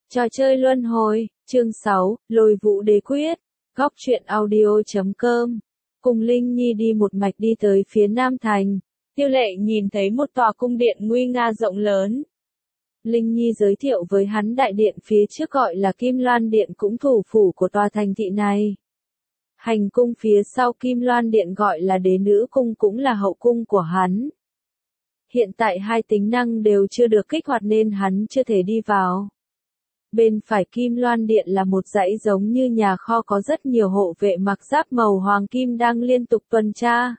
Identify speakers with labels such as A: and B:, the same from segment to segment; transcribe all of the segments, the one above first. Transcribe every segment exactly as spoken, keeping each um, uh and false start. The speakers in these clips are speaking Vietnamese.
A: Trò chơi luân hồi, chương sáu, Lôi Vũ Đế Quyết, góc truyện audio.com. Cùng Linh Nhi đi một mạch đi tới phía Nam Thành. Tiêu Lệ nhìn thấy một tòa cung điện nguy nga rộng lớn. Linh Nhi giới thiệu với hắn đại điện phía trước gọi là Kim Loan Điện cũng thủ phủ của tòa thành thị này. Hành cung phía sau Kim Loan Điện gọi là Đế Nữ Cung cũng là hậu cung của hắn. Hiện tại hai tính năng đều chưa được kích hoạt nên hắn chưa thể đi vào. Bên phải Kim Loan Điện là một dãy giống như nhà kho có rất nhiều hộ vệ mặc giáp màu hoàng kim đang liên tục tuần tra.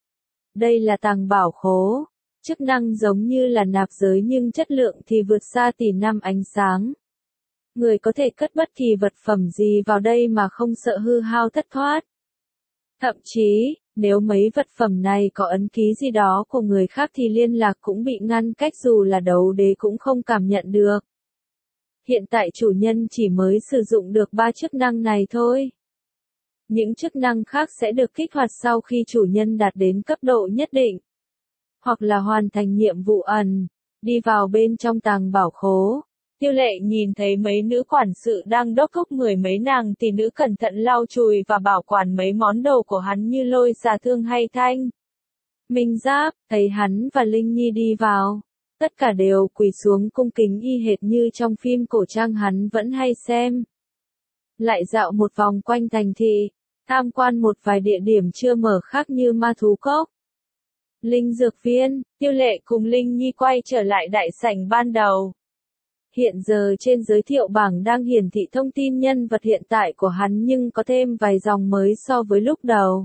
A: Đây là tàng bảo khố, chức năng giống như là nạp giới nhưng chất lượng thì vượt xa tỷ năm ánh sáng. Người có thể cất bất kỳ vật phẩm gì vào đây mà không sợ hư hao thất thoát. Thậm chí, nếu mấy vật phẩm này có ấn ký gì đó của người khác thì liên lạc cũng bị ngăn cách dù là đấu đế cũng không cảm nhận được. Hiện tại chủ nhân chỉ mới sử dụng được ba chức năng này thôi. Những chức năng khác sẽ được kích hoạt sau khi chủ nhân đạt đến cấp độ nhất định. Hoặc là hoàn thành nhiệm vụ ẩn, đi vào bên trong tàng bảo khố. Tiêu Lệ nhìn thấy mấy nữ quản sự đang đốc thúc mười mấy nàng tỷ nữ cẩn thận lau chùi và bảo quản mấy món đồ của hắn như lôi xà thương hay thanh minh giáp, thấy hắn và Linh Nhi đi vào. Tất cả đều quỳ xuống cung kính y hệt như trong phim cổ trang hắn vẫn hay xem. Lại dạo một vòng quanh thành thị, tham quan một vài địa điểm chưa mở khác như ma thú cốc, linh dược viên. Tiêu Lệ cùng Linh Nhi quay trở lại đại sảnh ban đầu. Hiện giờ trên giới thiệu bảng đang hiển thị thông tin nhân vật hiện tại của hắn nhưng có thêm vài dòng mới so với lúc đầu.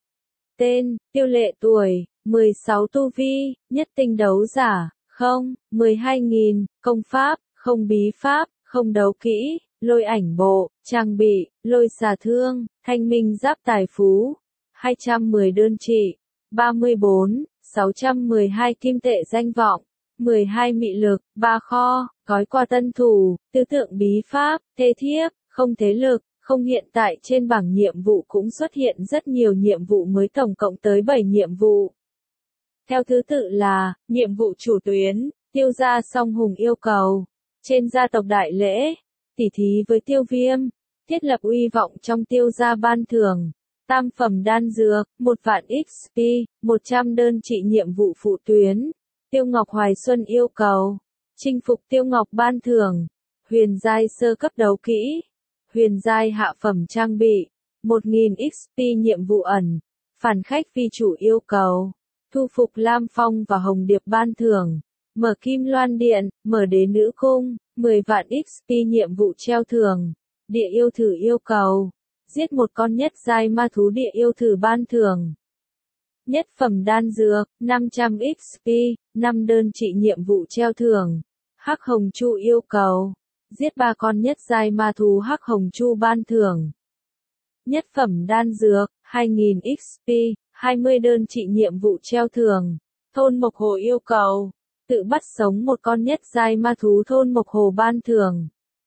A: Tên, Tiêu Lệ tuổi, mười sáu tu vi, nhất tinh đấu giả, không, mười hai nghìn, công pháp, không bí pháp, không đấu kỹ, lôi ảnh bộ, trang bị, lôi xà thương, thanh minh giáp tài phú, hai trăm mười đơn trị, ba mươi bốn, sáu trăm mười hai kim tệ danh vọng, mười hai mị lực, ba kho, gói quà tân thủ, tứ tượng bí pháp, thê thiếp, không thế lực. Không hiện tại trên bảng nhiệm vụ cũng xuất hiện rất nhiều nhiệm vụ mới tổng cộng tới bảy nhiệm vụ. Theo thứ tự là, nhiệm vụ chủ tuyến, tiêu gia song hùng yêu cầu, trên gia tộc đại lễ, tỉ thí với tiêu viêm, thiết lập uy vọng trong tiêu gia ban thưởng, tam phẩm đan dược, một vạn ích pê, một trăm đơn trị nhiệm vụ phụ tuyến, tiêu ngọc hoài xuân yêu cầu, chinh phục tiêu ngọc ban thưởng, huyền giai sơ cấp đấu kỹ, huyền giai hạ phẩm trang bị, một nghìn ích pê nhiệm vụ ẩn, phản khách phi chủ yêu cầu. Thu phục Lam Phong và Hồng Điệp ban thưởng, mở Kim Loan Điện, mở Đế Nữ Cung, mười vạn ích pê nhiệm vụ treo thưởng, địa yêu thử yêu cầu, giết một con nhất giai ma thú địa yêu thử ban thưởng. Nhất phẩm đan dược, năm trăm ích pê, năm đơn trị nhiệm vụ treo thưởng, Hắc Hồng Chu yêu cầu, giết ba con nhất giai ma thú Hắc Hồng Chu ban thưởng. Nhất phẩm đan dược, hai nghìn ích pê, hai mươi đơn trị nhiệm vụ treo thưởng, thôn Mộc Hồ yêu cầu, tự bắt sống một con nhất giai ma thú thôn Mộc Hồ ban thưởng.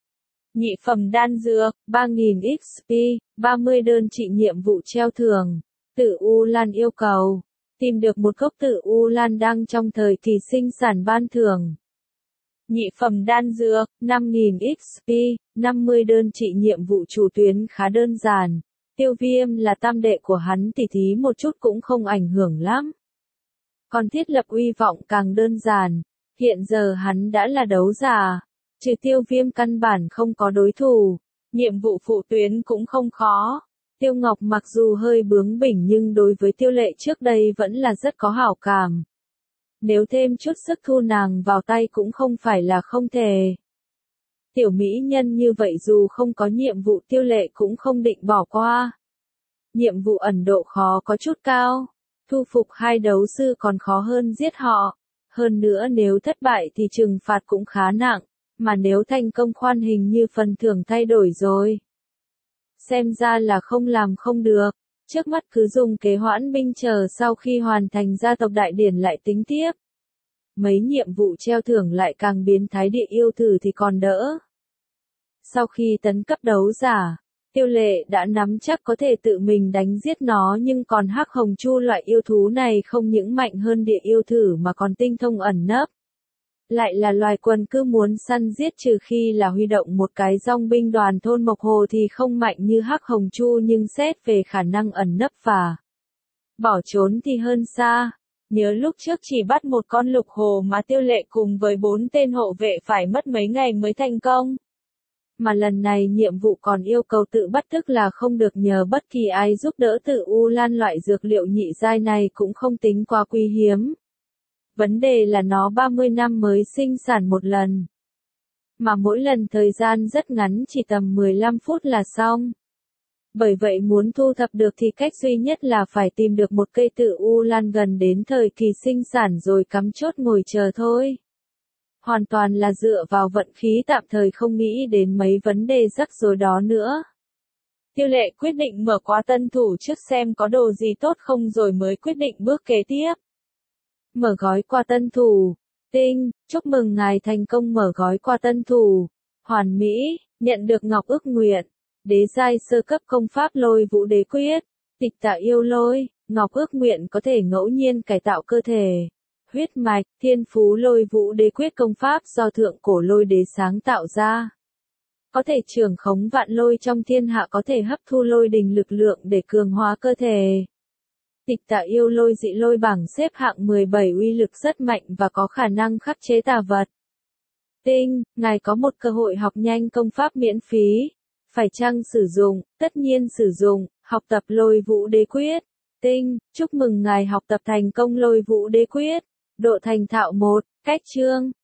A: Nhị phẩm đan dược, ba nghìn ích pê, ba mươi đơn trị nhiệm vụ treo thưởng, tự U Lan yêu cầu, tìm được một gốc tự U Lan đang trong thời kỳ sinh sản ban thưởng. Nhị phẩm đan dược, năm nghìn ích pê, năm mươi đơn trị nhiệm vụ chủ tuyến khá đơn giản. Tiêu viêm là tam đệ của hắn tỉ thí một chút cũng không ảnh hưởng lắm. Còn thiết lập uy vọng càng đơn giản, hiện giờ hắn đã là đấu giả, trừ tiêu viêm căn bản không có đối thủ, nhiệm vụ phụ tuyến cũng không khó. Tiêu Ngọc mặc dù hơi bướng bỉnh nhưng đối với Tiêu Lệ trước đây vẫn là rất có hảo cảm. Nếu thêm chút sức thu nàng vào tay cũng không phải là không thể. Tiểu mỹ nhân như vậy dù không có nhiệm vụ Tiêu Lệ cũng không định bỏ qua. Nhiệm vụ ẩn độ khó có chút cao, thu phục hai đấu sư còn khó hơn giết họ. Hơn nữa nếu thất bại thì trừng phạt cũng khá nặng, mà nếu thành công khoan hình như phần thưởng thay đổi rồi. Xem ra là không làm không được, trước mắt cứ dùng kế hoãn binh chờ sau khi hoàn thành gia tộc đại điển lại tính tiếp. Mấy nhiệm vụ treo thưởng lại càng biến thái địa yêu thử thì còn đỡ. Sau khi tấn cấp đấu giả, Tiêu Lệ đã nắm chắc có thể tự mình đánh giết nó nhưng còn Hắc Hồng Chu loại yêu thú này không những mạnh hơn địa yêu thử mà còn tinh thông ẩn nấp. Lại là loài quần cư muốn săn giết, trừ khi là huy động một cái dòng binh đoàn thôn Mộc Hồ thì không mạnh như Hắc Hồng Chu, nhưng xét về khả năng ẩn nấp và bỏ trốn thì hơn xa. Nhớ lúc trước chỉ bắt một con lục hồ mà Tiêu Lệ cùng với bốn tên hộ vệ phải mất mấy ngày mới thành công. Mà lần này nhiệm vụ còn yêu cầu tự bắt, tức là không được nhờ bất kỳ ai giúp đỡ. Tự U Lan loại dược liệu nhị giai này cũng không tính quá quý hiếm. Vấn đề là nó ba mươi năm mới sinh sản một lần. Mà mỗi lần thời gian rất ngắn, chỉ tầm mười lăm phút là xong. Bởi vậy muốn thu thập được thì cách duy nhất là phải tìm được một cây tự U Lan gần đến thời kỳ sinh sản rồi cắm chốt ngồi chờ thôi. Hoàn toàn là dựa vào vận khí, tạm thời không nghĩ đến mấy vấn đề rắc rối đó nữa. Tiêu Lệ quyết định mở khóa tân thủ trước xem có đồ gì tốt không rồi mới quyết định bước kế tiếp. Mở gói quà tân thủ. Tinh, chúc mừng ngài thành công mở gói quà tân thủ. Hoàn mỹ, nhận được ngọc ước nguyện. Đế giai sơ cấp công pháp Lôi Vũ Đế Quyết. Tịch Tạ Yêu Lôi, ngọc ước nguyện có thể ngẫu nhiên cải tạo cơ thể, huyết mạch. Thiên phú Lôi Vũ Đế Quyết công pháp do thượng cổ lôi đế sáng tạo ra. Có thể trưởng khống vạn lôi trong thiên hạ, có thể hấp thu lôi đình lực lượng để cường hóa cơ thể. Tịch Tạ Yêu Lôi dị lôi bảng xếp hạng mười bảy, uy lực rất mạnh và có khả năng khắc chế tà vật. Tinh, ngài có một cơ hội học nhanh công pháp miễn phí. Phải chăng sử dụng? Tất nhiên sử dụng, học tập Lôi Vũ Đế Quyết. Tinh, chúc mừng ngài học tập thành công Lôi Vũ Đế Quyết. Độ thành thạo một, cách chương.